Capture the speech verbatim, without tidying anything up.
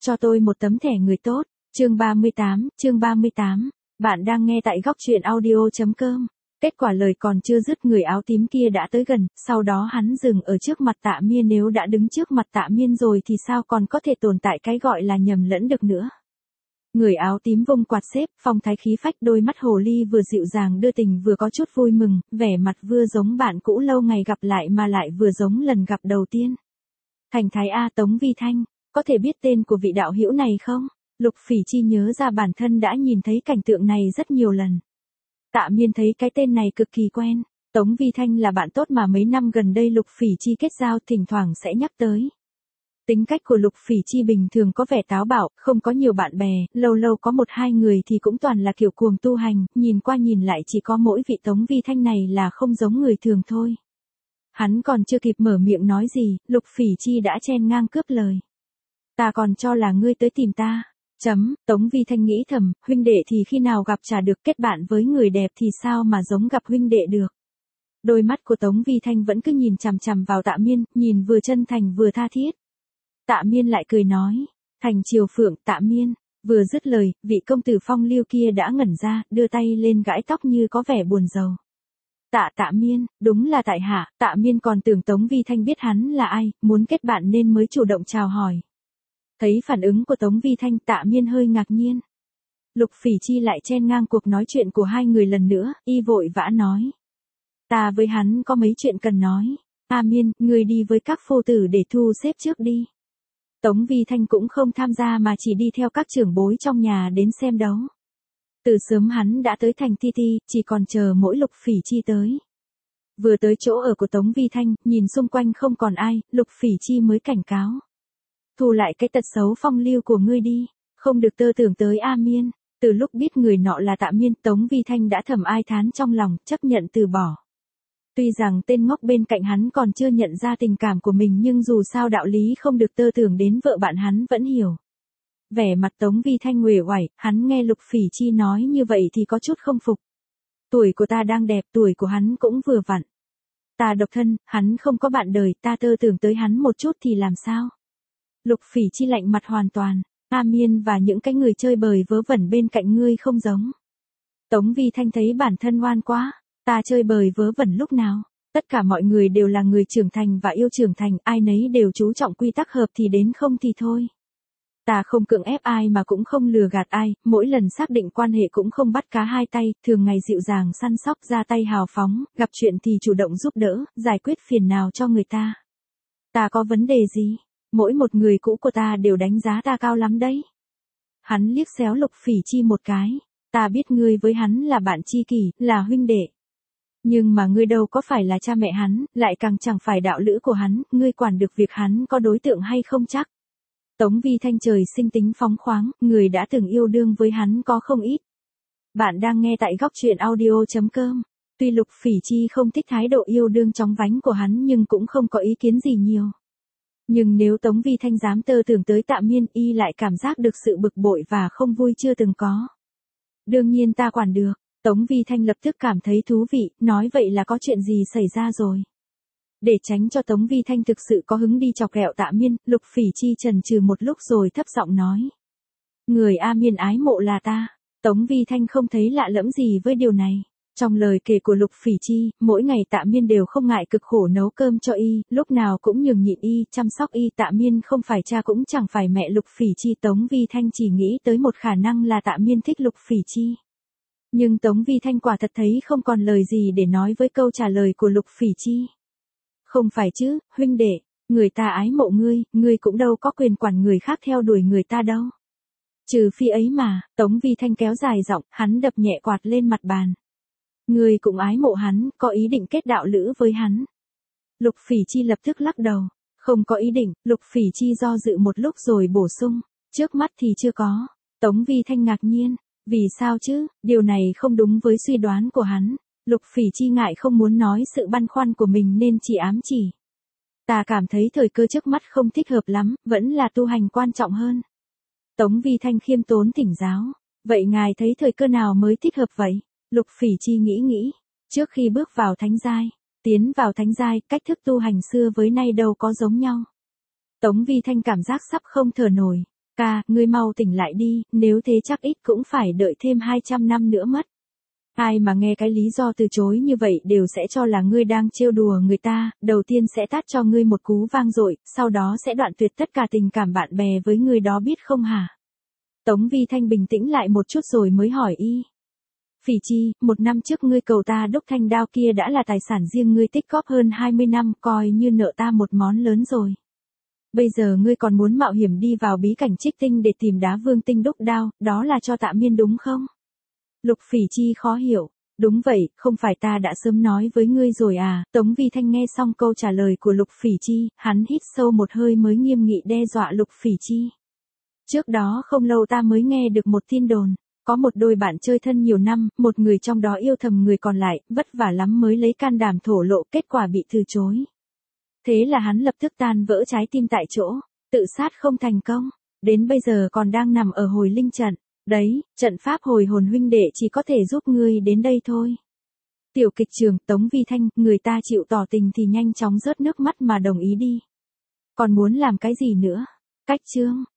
cho tôi một tấm thẻ người tốt. Chương ba mươi tám, chương ba mươi tám. Bạn đang nghe tại góc truyện audio chấm com. Kết quả lời còn chưa dứt, người áo tím kia đã tới gần, sau đó hắn dừng ở trước mặt Tạ Miên. Nếu đã đứng trước mặt Tạ Miên rồi thì sao còn có thể tồn tại cái gọi là nhầm lẫn được nữa. Người áo tím vung quạt xếp, phong thái khí phách, đôi mắt hồ ly vừa dịu dàng đưa tình vừa có chút vui mừng, vẻ mặt vừa giống bạn cũ lâu ngày gặp lại mà lại vừa giống lần gặp đầu tiên. Thành thái A, Tống Vi Thanh, có thể biết tên của vị đạo hữu này không? Lục Phỉ Chi nhớ ra bản thân đã nhìn thấy cảnh tượng này rất nhiều lần. Tạ Miên thấy cái tên này cực kỳ quen. Tống Vi Thanh là bạn tốt mà mấy năm gần đây Lục Phỉ Chi kết giao, thỉnh thoảng sẽ nhắc tới. Tính cách của Lục Phỉ Chi bình thường có vẻ táo bạo, không có nhiều bạn bè, lâu lâu có một hai người thì cũng toàn là kiểu cuồng tu hành, nhìn qua nhìn lại chỉ có mỗi vị Tống Vi Thanh này là không giống người thường thôi. Hắn còn chưa kịp mở miệng nói gì, Lục Phỉ Chi đã chen ngang cướp lời. Ta còn cho là ngươi tới tìm ta. Chấm, Tống Vi Thanh nghĩ thầm, huynh đệ thì khi nào gặp chả được, kết bạn với người đẹp thì sao mà giống gặp huynh đệ được. Đôi mắt của Tống Vi Thanh vẫn cứ nhìn chằm chằm vào Tạ Miên, nhìn vừa chân thành vừa tha thiết. Tạ Miên lại cười nói, Thành Triều Phượng. Tạ Miên, vừa dứt lời, vị công tử phong lưu kia đã ngẩn ra, đưa tay lên gãi tóc như có vẻ buồn rầu. Tạ Tạ Miên, đúng là tại hạ. Tạ Miên còn tưởng Tống Vi Thanh biết hắn là ai, muốn kết bạn nên mới chủ động chào hỏi. Thấy phản ứng của Tống Vi Thanh, Tạ Miên hơi ngạc nhiên. Lục Phỉ Chi lại chen ngang cuộc nói chuyện của hai người lần nữa, y vội vã nói. Ta với hắn có mấy chuyện cần nói. A Miên, ngươi đi với các phu tử để thu xếp trước đi. Tống Vi Thanh cũng không tham gia mà chỉ đi theo các trưởng bối trong nhà đến xem đấu. Từ sớm hắn đã tới thành Ti Ti, chỉ còn chờ mỗi Lục Phỉ Chi tới. Vừa tới chỗ ở của Tống Vi Thanh, nhìn xung quanh không còn ai, Lục Phỉ Chi mới cảnh cáo. Thu lại cái tật xấu phong lưu của ngươi đi, không được tơ tưởng tới A Miên. Từ lúc biết người nọ là Tạ Miên, Tống Vi Thanh đã thầm ai thán trong lòng, chấp nhận từ bỏ. Tuy rằng tên ngốc bên cạnh hắn còn chưa nhận ra tình cảm của mình nhưng dù sao đạo lý không được tơ tưởng đến vợ bạn hắn vẫn hiểu. Vẻ mặt Tống Vi Thanh uể oải, hắn nghe Lục Phỉ Chi nói như vậy thì có chút không phục. Tuổi của ta đang đẹp, tuổi của hắn cũng vừa vặn. Ta độc thân, hắn không có bạn đời, ta tơ tưởng tới hắn một chút thì làm sao? Lục Phỉ Chi lạnh mặt hoàn toàn. A Miên và những cái người chơi bời vớ vẩn bên cạnh ngươi không giống. Tống Vi Thanh thấy bản thân ngoan quá. Ta chơi bời vớ vẩn lúc nào? Tất cả mọi người đều là người trưởng thành và yêu trưởng thành, ai nấy đều chú trọng quy tắc, hợp thì đến không thì thôi. Ta không cưỡng ép ai mà cũng không lừa gạt ai, mỗi lần xác định quan hệ cũng không bắt cá hai tay, thường ngày dịu dàng săn sóc, ra tay hào phóng, gặp chuyện thì chủ động giúp đỡ, giải quyết phiền nào cho người ta. Ta có vấn đề gì? Mỗi một người cũ của ta đều đánh giá ta cao lắm đấy. Hắn liếc xéo Lục Phỉ Chi một cái. Ta biết ngươi với hắn là bạn tri kỷ, là huynh đệ. Nhưng mà ngươi đâu có phải là cha mẹ hắn, lại càng chẳng phải đạo lữ của hắn, ngươi quản được việc hắn có đối tượng hay không chắc. Tống Vi Thanh trời sinh tính phóng khoáng, người đã từng yêu đương với hắn có không ít. Bạn đang nghe tại góc truyện audio chấm com. Tuy Lục Phỉ Chi không thích thái độ yêu đương chóng vánh của hắn nhưng cũng không có ý kiến gì nhiều. Nhưng nếu Tống Vi Thanh dám tơ tưởng tới Tạ Miên, y lại cảm giác được sự bực bội và không vui chưa từng có. Đương nhiên ta quản được. Tống Vi Thanh lập tức cảm thấy thú vị, nói vậy là có chuyện gì xảy ra rồi. Để tránh cho Tống Vi Thanh thực sự có hứng đi chọc ghẹo Tạ Miên, Lục Phỉ Chi chần chừ một lúc rồi thấp giọng nói. Người A Miên ái mộ là ta. Tống Vi Thanh không thấy lạ lẫm gì với điều này. Trong lời kể của Lục Phỉ Chi, mỗi ngày Tạ Miên đều không ngại cực khổ nấu cơm cho y, lúc nào cũng nhường nhịn y, chăm sóc y. Tạ Miên không phải cha cũng chẳng phải mẹ Lục Phỉ Chi. Tống Vi Thanh chỉ nghĩ tới một khả năng là Tạ Miên thích Lục Phỉ Chi. Nhưng Tống Vi Thanh quả thật thấy không còn lời gì để nói với câu trả lời của Lục Phỉ Chi. Không phải chứ, huynh đệ, người ta ái mộ ngươi, ngươi cũng đâu có quyền quản người khác theo đuổi người ta đâu. Trừ phi ấy mà, Tống Vi Thanh kéo dài giọng, hắn đập nhẹ quạt lên mặt bàn. Ngươi cũng ái mộ hắn, có ý định kết đạo lữ với hắn. Lục Phỉ Chi lập tức lắc đầu. Không có ý định. Lục Phỉ Chi do dự một lúc rồi bổ sung. Trước mắt thì chưa có. Tống Vi Thanh ngạc nhiên. Vì sao chứ, điều này không đúng với suy đoán của hắn. Lục Phỉ Chi ngại không muốn nói sự băn khoăn của mình nên chỉ ám chỉ. Ta cảm thấy thời cơ trước mắt không thích hợp lắm, vẫn là tu hành quan trọng hơn. Tống Vi Thanh khiêm tốn thỉnh giáo. Vậy ngài thấy thời cơ nào mới thích hợp vậy? Lục Phỉ Chi nghĩ nghĩ. Trước khi bước vào thánh giai, tiến vào thánh giai, cách thức tu hành xưa với nay đâu có giống nhau. Tống Vi Thanh cảm giác sắp không thở nổi. Ca, ngươi mau tỉnh lại đi, nếu thế chắc ít cũng phải đợi thêm hai trăm năm nữa mất. Ai mà nghe cái lý do từ chối như vậy đều sẽ cho là ngươi đang trêu đùa người ta, đầu tiên sẽ tát cho ngươi một cú vang dội, sau đó sẽ đoạn tuyệt tất cả tình cảm bạn bè với người đó biết không hả? Tống Vi Thanh bình tĩnh lại một chút rồi mới hỏi y. Phỉ Chi, một năm trước ngươi cầu ta đúc thanh đao kia đã là tài sản riêng ngươi tích góp hơn hai mươi năm, coi như nợ ta một món lớn rồi. Bây giờ ngươi còn muốn mạo hiểm đi vào bí cảnh Trích Tinh để tìm đá vương tinh đúc đao, đó là cho Tạ Miên đúng không? Lục Phỉ Chi khó hiểu. Đúng vậy, không phải ta đã sớm nói với ngươi rồi à? Tống Vi Thanh nghe xong câu trả lời của Lục Phỉ Chi, hắn hít sâu một hơi mới nghiêm nghị đe dọa Lục Phỉ Chi. Trước đó không lâu ta mới nghe được một tin đồn. Có một đôi bạn chơi thân nhiều năm, một người trong đó yêu thầm người còn lại, vất vả lắm mới lấy can đảm thổ lộ, kết quả bị từ chối. Thế là hắn lập tức tan vỡ trái tim tại chỗ, tự sát không thành công, đến bây giờ còn đang nằm ở hồi linh trận. Đấy, trận pháp hồi hồn huynh đệ chỉ có thể giúp ngươi đến đây thôi. Tiểu kịch trường, Tống Vi Thanh, người ta chịu tỏ tình thì nhanh chóng rớt nước mắt mà đồng ý đi. Còn muốn làm cái gì nữa? Cách chương.